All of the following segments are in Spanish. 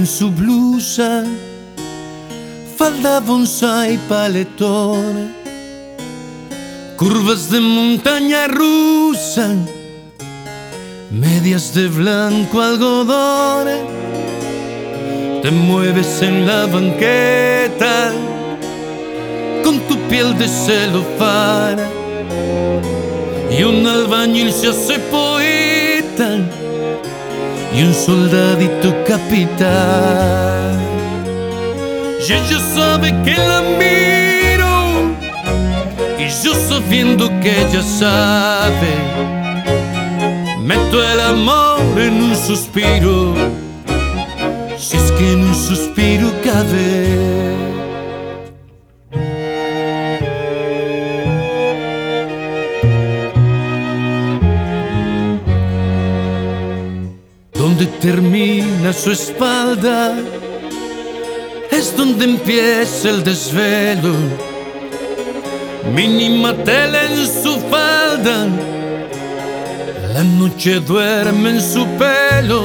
en su blusa, falda bonsai, paletón, curvas de montaña rusa, medias de blanco algodón. Te mueves en la banqueta con tu piel de celofán y un albañil se hace poeta y un soldadito capitán. Y ella sabe que la miro y yo sabiendo que ella sabe, meto el amor en un suspiro, si es que en un suspiro cabe. Donde termina su espalda es donde empieza el desvelo. Mínima tela en su falda, la noche duerme en su pelo.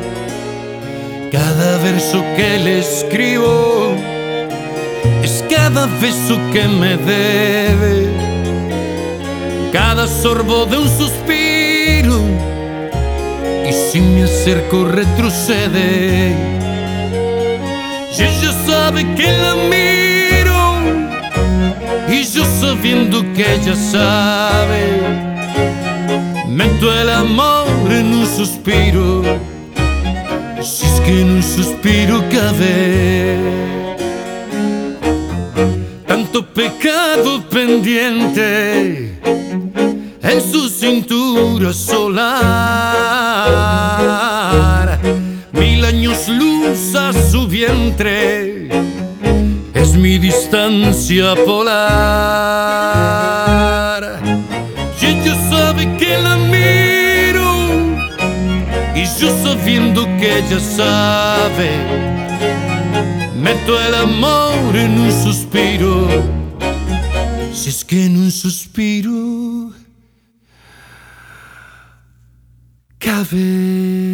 Cada verso que le escribo es cada beso que me debe, cada sorbo de un suspiro, y si me acerco retrocede. Y ella sabe que la miro y yo sabiendo que ella sabe, meto el amor en un suspiro, si es que en un suspiro cabe. Tanto pecado pendiente en su cintura solar, 1000 años luz a su vientre, es mi distancia polar. Y ella sabe que la miro y yo sabiendo que ella sabe, meto el amor en un suspiro, si es que en un suspiro cabe.